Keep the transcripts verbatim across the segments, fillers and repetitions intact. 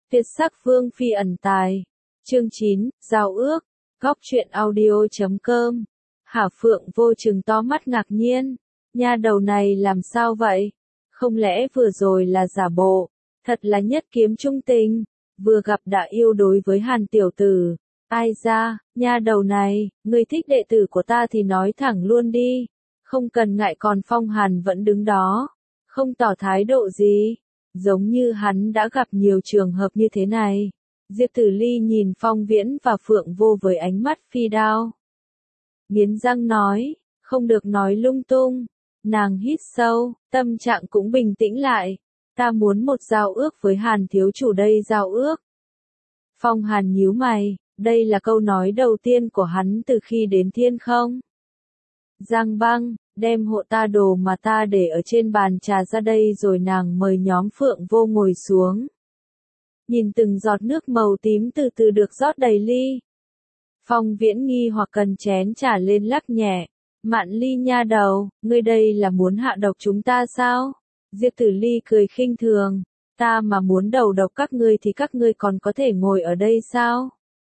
Tuyệt sắc vương phi ẩn tài. Chương chín, giao ước. Góc truyện audio chấm com. Hà Phượng Vô trừng to mắt ngạc nhiên. Nha đầu này làm sao vậy? Không lẽ vừa rồi là giả bộ? Thật là nhất kiếm trung tình. Vừa gặp đã yêu đối với Hàn tiểu tử. Ai ra, nha đầu này, ngươi thích đệ tử của ta thì nói thẳng luôn đi. Không cần ngại, còn Phong Hàn vẫn đứng đó. Không tỏ thái độ gì. Giống như hắn đã gặp nhiều trường hợp như thế này. Diệp Tử Ly nhìn Phong Viễn và Phượng Vô với ánh mắt phi đao. Nghiến răng nói, không được nói lung tung. Nàng hít sâu, tâm trạng cũng bình tĩnh lại. Ta muốn một giao ước với Hàn thiếu chủ đây. Giao ước. Phong Hàn nhíu mày, đây là câu nói đầu tiên của hắn từ khi đến Thiên Không. Giang Băng, đem hộ ta đồ mà ta để ở trên bàn trà ra đây, rồi nàng mời nhóm Phượng Vô ngồi xuống. Nhìn từng giọt nước màu tím từ từ được rót đầy ly. Phong Viễn nghi hoặc cần chén trà lên lắc nhẹ. Mạn Ly nha đầu, ngươi đây là muốn hạ độc chúng ta sao? Diệp Tử Ly cười khinh thường. Ta mà muốn đầu độc các ngươi thì các ngươi còn có thể ngồi ở đây sao?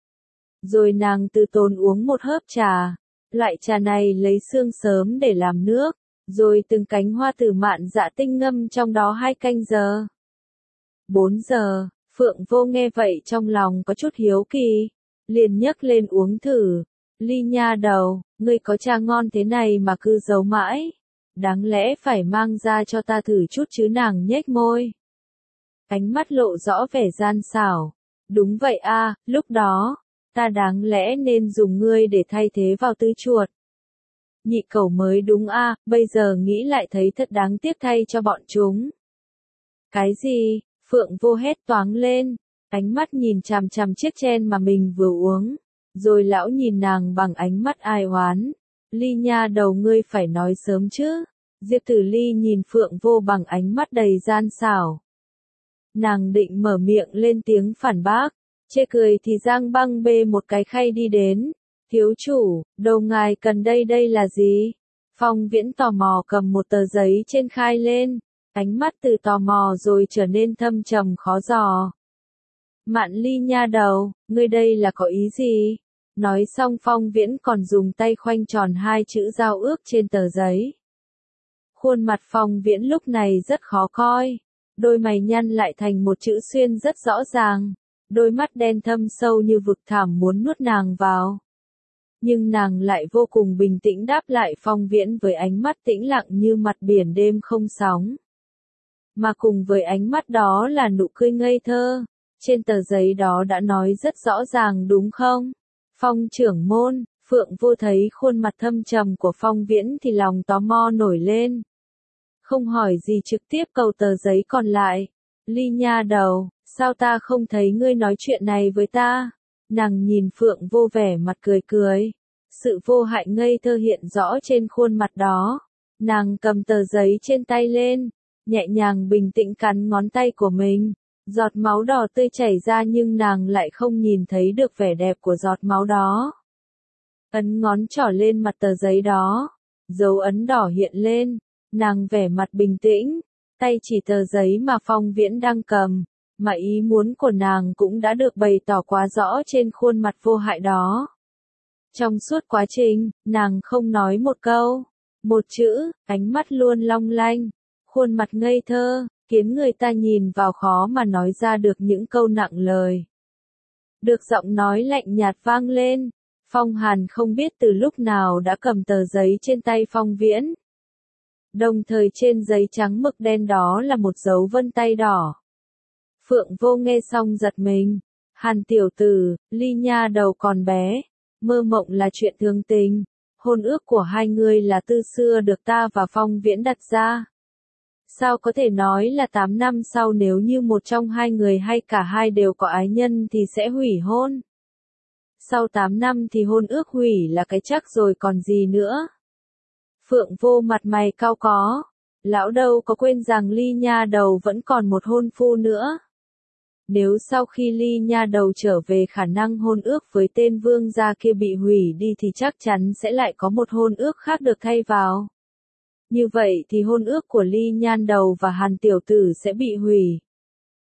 Rồi nàng từ tốn uống một hớp trà. Loại trà này lấy xương sớm để làm nước, rồi từng cánh hoa tử mạn dạ tinh ngâm trong đó hai canh giờ. Bốn giờ, Phượng Vô nghe vậy trong lòng có chút hiếu kỳ, liền nhấc lên uống thử. Ly nha đầu, ngươi có trà ngon thế này mà cứ giấu mãi, đáng lẽ phải mang ra cho ta thử chút chứ. Nàng nhếch môi, ánh mắt lộ rõ vẻ gian xảo. Đúng vậy a, lúc đó ta đáng lẽ nên dùng ngươi để thay thế vào Tư Chuột. Nhị cẩu mới đúng a, à, bây giờ nghĩ lại thấy thật đáng tiếc thay cho bọn chúng. Cái gì? Phượng Vô hét toáng lên, ánh mắt nhìn chằm chằm chiếc chén mà mình vừa uống, rồi lão nhìn nàng bằng ánh mắt ai oán. Ly nha đầu, ngươi phải nói sớm chứ. Diệp Tử Ly nhìn Phượng Vô bằng ánh mắt đầy gian xảo. Nàng định mở miệng lên tiếng phản bác. Chê cười thì Giang Băng bê một cái khay đi đến. Thiếu chủ, đầu ngài cần đây đây là gì? Phong Viễn tò mò cầm một tờ giấy trên khay lên. Ánh mắt từ tò mò rồi trở nên thâm trầm khó dò. Mạn Ly nha đầu, ngươi đây là có ý gì? Nói xong Phong Viễn còn dùng tay khoanh tròn hai chữ giao ước trên tờ giấy. Khuôn mặt Phong Viễn lúc này rất khó coi. Đôi mày nhăn lại thành một chữ xuyên rất rõ ràng. Đôi mắt đen thâm sâu như vực thẳm muốn nuốt nàng vào. Nhưng nàng lại vô cùng bình tĩnh đáp lại Phong Viễn với ánh mắt tĩnh lặng như mặt biển đêm không sóng. Mà cùng với ánh mắt đó là nụ cười ngây thơ. Trên tờ giấy đó đã nói rất rõ ràng đúng không? Phong trưởng môn. Phượng Vô thấy khuôn mặt thâm trầm của Phong Viễn thì lòng tò mò nổi lên. Không hỏi gì trực tiếp cầu tờ giấy còn lại. Ly nha đầu, sao ta không thấy ngươi nói chuyện này với ta? Nàng nhìn Phượng Vô vẻ mặt cười cười. Sự vô hại ngây thơ hiện rõ trên khuôn mặt đó. Nàng cầm tờ giấy trên tay lên, nhẹ nhàng bình tĩnh cắn ngón tay của mình. Giọt máu đỏ tươi chảy ra nhưng nàng lại không nhìn thấy được vẻ đẹp của giọt máu đó. Ấn ngón trỏ lên mặt tờ giấy đó. Dấu ấn đỏ hiện lên. Nàng vẻ mặt bình tĩnh. Tay chỉ tờ giấy mà Phong Viễn đang cầm. Mà ý muốn của nàng cũng đã được bày tỏ quá rõ trên khuôn mặt vô hại đó. Trong suốt quá trình, nàng không nói một câu, một chữ, ánh mắt luôn long lanh, khuôn mặt ngây thơ, khiến người ta nhìn vào khó mà nói ra được những câu nặng lời. Được giọng nói lạnh nhạt vang lên, Phong Hàn không biết từ lúc nào đã cầm tờ giấy trên tay Phong Viễn. Đồng thời trên giấy trắng mực đen đó là một dấu vân tay đỏ. Phượng Vô nghe xong giật mình. Hàn tiểu tử, Ly nha đầu còn bé, mơ mộng là chuyện thường tình. Hôn ước của hai người là từ xưa được ta và Phong Viễn đặt ra. Sao có thể nói là tám năm sau nếu như một trong hai người hay cả hai đều có ái nhân thì sẽ hủy hôn? Sau tám năm thì hôn ước hủy là cái chắc rồi còn gì nữa? Phượng Vô mặt mày cau có. Lão đâu có quên rằng Ly nha đầu vẫn còn một hôn phu nữa. Nếu sau khi Ly nha đầu trở về khả năng hôn ước với tên vương gia kia bị hủy đi thì chắc chắn sẽ lại có một hôn ước khác được thay vào. Như vậy thì hôn ước của Ly nhan đầu và Hàn tiểu tử sẽ bị hủy.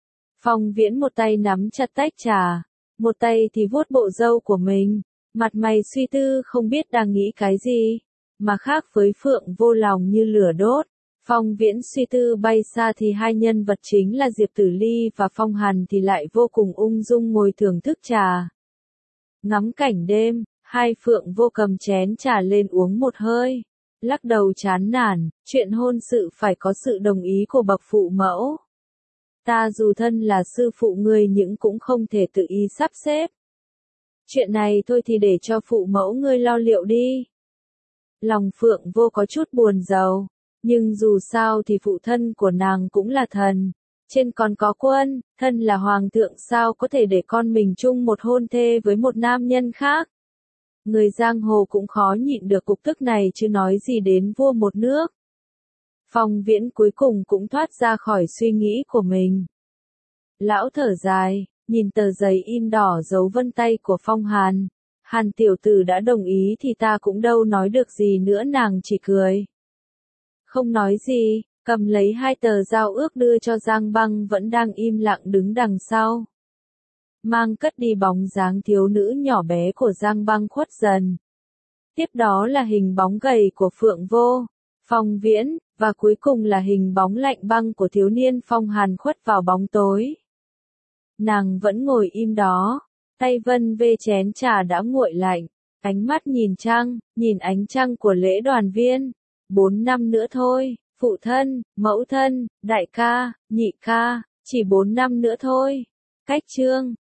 Phong Viễn một tay nắm chặt tách trà, một tay thì vuốt bộ râu của mình, mặt mày suy tư không biết đang nghĩ cái gì, mà khác với Phượng Vô lòng như lửa đốt. Phong Viễn suy tư bay xa thì hai nhân vật chính là Diệp Tử Ly và Phong Hàn thì lại vô cùng ung dung ngồi thưởng thức trà. Ngắm cảnh đêm, hai Phượng Vô cầm chén trà lên uống một hơi, lắc đầu chán nản, chuyện hôn sự phải có sự đồng ý của bậc phụ mẫu. Ta dù thân là sư phụ ngươi nhưng cũng không thể tự ý sắp xếp. Chuyện này thôi thì để cho phụ mẫu ngươi lo liệu đi. Lòng Phượng Vô có chút buồn rầu, nhưng dù sao thì phụ thân của nàng cũng là thần, trên còn có quân, thân là hoàng thượng sao có thể để con mình chung một hôn thê với một nam nhân khác. Người giang hồ cũng khó nhịn được cục tức này chứ nói gì đến vua một nước. Phong Viễn cuối cùng cũng thoát ra khỏi suy nghĩ của mình. Lão thở dài, nhìn tờ giấy in đỏ dấu vân tay của Phong Hàn. Hàn tiểu tử đã đồng ý thì ta cũng đâu nói được gì nữa, nàng chỉ cười. Không nói gì, cầm lấy hai tờ giao ước đưa cho Giang Băng vẫn đang im lặng đứng đằng sau. Mang cất đi bóng dáng thiếu nữ nhỏ bé của Giang Băng khuất dần. Tiếp đó là hình bóng gầy của Phượng Vô, Phong Viễn, và cuối cùng là hình bóng lạnh băng của thiếu niên Phong Hàn khuất vào bóng tối. Nàng vẫn ngồi im đó, tay vân vê chén trà đã nguội lạnh, ánh mắt nhìn trăng, nhìn ánh trăng của lễ đoàn viên. Bốn năm nữa thôi, phụ thân, mẫu thân, đại ca, nhị ca, chỉ bốn năm nữa thôi. Cách chương